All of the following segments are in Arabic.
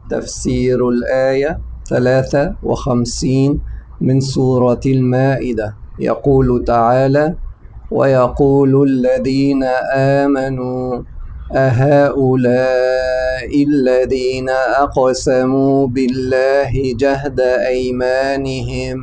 تفسير الآية 53 من سورة المائدة. يقول تعالى: ويقول الذين آمنوا أهؤلاء الذين أقسموا بالله جهد أيمانهم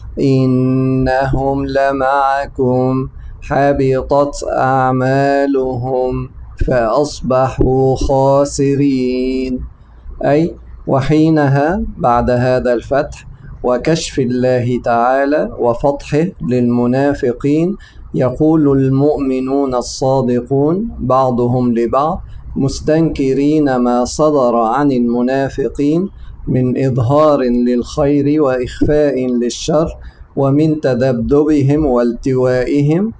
إنهم لمعكم حبطت أعمالهم فأصبحوا خاسرين. أي وحينها بعد هذا الفتح وكشف الله تعالى وفتحه للمنافقين، يقول المؤمنون الصادقون بعضهم لبعض مستنكرين ما صدر عن المنافقين من إظهار للخير وإخفاء للشر، ومن تذبذبهم والتوائهم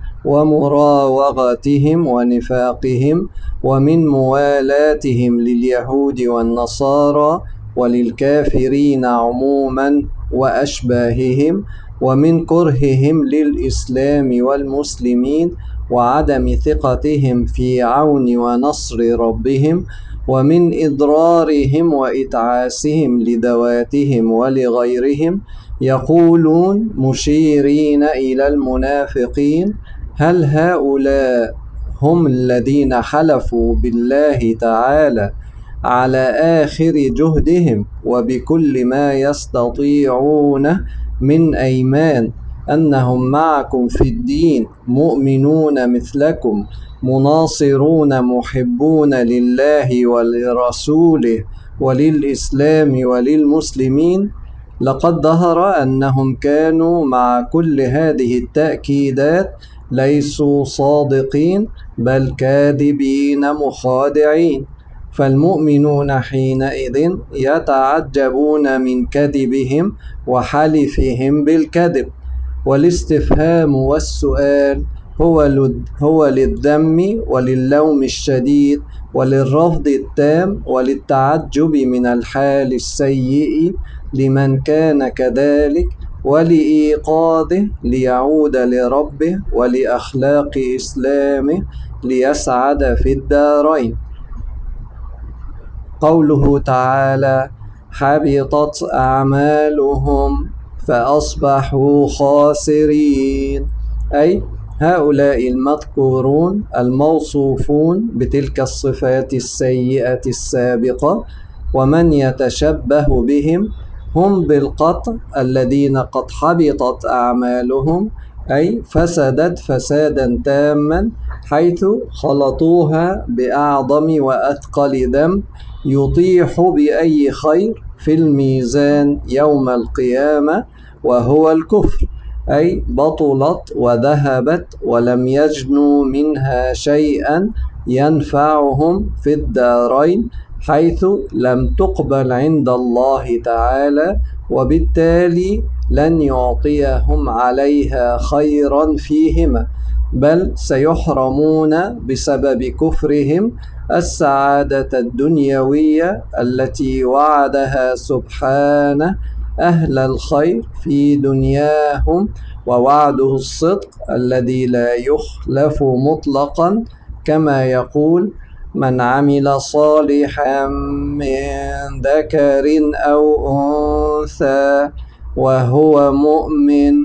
ومراوغتهم ونفاقهم، ومن موالاتهم لليهود والنصارى وللكافرين عموما وأشباههم، ومن كرههم للإسلام والمسلمين وعدم ثقتهم في عون ونصر ربهم، ومن إضرارهم وإتعاسهم لذواتهم ولغيرهم. يقولون مشيرين إلى المنافقين: هل هؤلاء هم الذين حلفوا بالله تعالى على آخر جهدهم وبكل ما يستطيعونه من أيمان أنهم معكم في الدين مؤمنون مثلكم مناصرون محبون لله ولرسوله وللإسلام وللمسلمين؟ لقد ظهر أنهم كانوا مع كل هذه التأكيدات ليسوا صادقين بل كاذبين مخادعين، فالمؤمنون حينئذ يتعجبون من كذبهم وحلفهم بالكذب. والاستفهام والسؤال هو للذم وللوم الشديد وللرفض التام وللتعجب من الحال السيء لمن كان كذلك، ولإيقاظه ليعود لربه ولأخلاق إسلامه ليسعد في الدارين. قوله تعالى: حبطت أعمالهم فأصبحوا خاسرين، أي هؤلاء المذكورون الموصوفون بتلك الصفات السيئة السابقة ومن يتشبه بهم هم بالقطع الذين قد حبطت أعمالهم، أي فسدت فسادا تاما، حيث خلطوها بأعظم وأثقل ذنب يطيح بأي خير في الميزان يوم القيامة، وهو الكفر، أي بطلت وذهبت ولم يجنوا منها شيئا ينفعهم في الدارين، حيث لم تقبل عند الله تعالى، وبالتالي لن يعطيهم عليها خيرا فيهما، بل سيحرمون بسبب كفرهم السعادة الدنيوية التي وعدها سبحانه أهل الخير في دنياهم، ووعده الصدق الذي لا يخلف مطلقا، كما يقول: من عمل صالحا من ذكر أو أنثى وهو مؤمن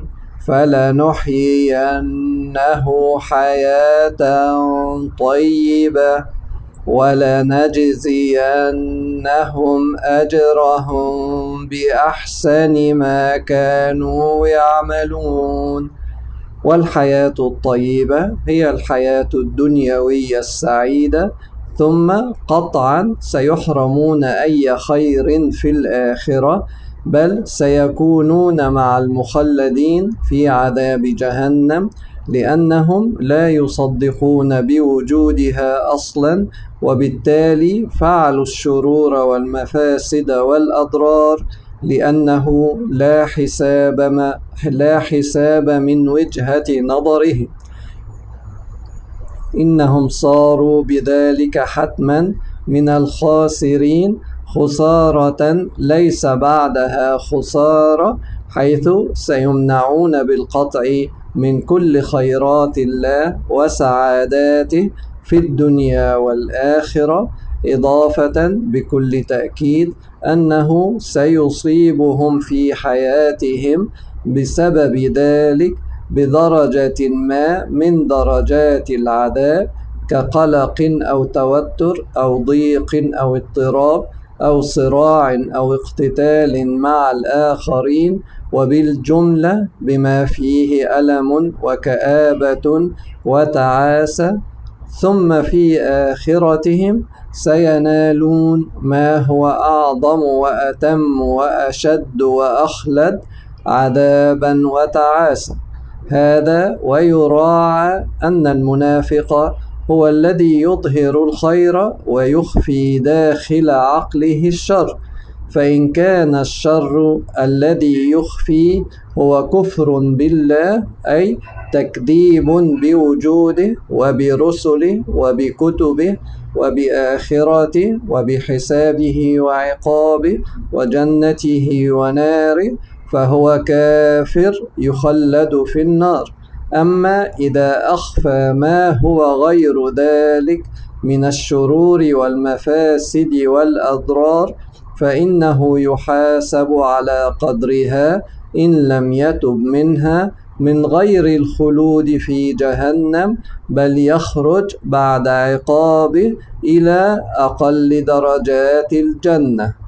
فلنحيينه حياة طيبة ولنجزينهم أجرهم بأحسن ما كانوا يعملون. والحياة الطيبة هي الحياة الدنيوية السعيدة، ثم قطعا سيحرمون أي خير في الآخرة، بل سيكونون مع المخلدين في عذاب جهنم، لأنهم لا يصدقون بوجودها أصلا، وبالتالي فعلوا الشرور والمفاسد والأضرار، لأنه لا حساب من وجهة نظره. إنهم صاروا بذلك حتما من الخاسرين خسارة ليس بعدها خسارة، حيث سيمنعون بالقطع من كل خيرات الله وسعاداته في الدنيا والآخرة، إضافة بكل تأكيد أنه سيصيبهم في حياتهم بسبب ذلك بدرجة ما من درجات العذاب، كقلق أو توتر أو ضيق أو اضطراب أو صراع أو اقتتال مع الآخرين، وبالجملة بما فيه ألم وكآبة وتعاسة. ثم في آخرتهم سينالون ما هو أعظم وأتم وأشد وأخلد عذابا وتعاسة. هذا ويراعى أن المنافق هو الذي يظهر الخير ويخفي داخل عقله الشر، فإن كان الشر الذي يخفي هو كفر بالله، أي تكذيب بوجوده وبرسله وبكتبه وبآخرته وبحسابه وعقابه وجنته وناره، فهو كافر يخلد في النار. أما إذا أخفى ما هو غير ذلك من الشرور والمفاسد والأضرار فإنه يحاسب على قدرها إن لم يتب منها، من غير الخلود في جهنم، بل يخرج بعد عقابه إلى أقل درجات الجنة.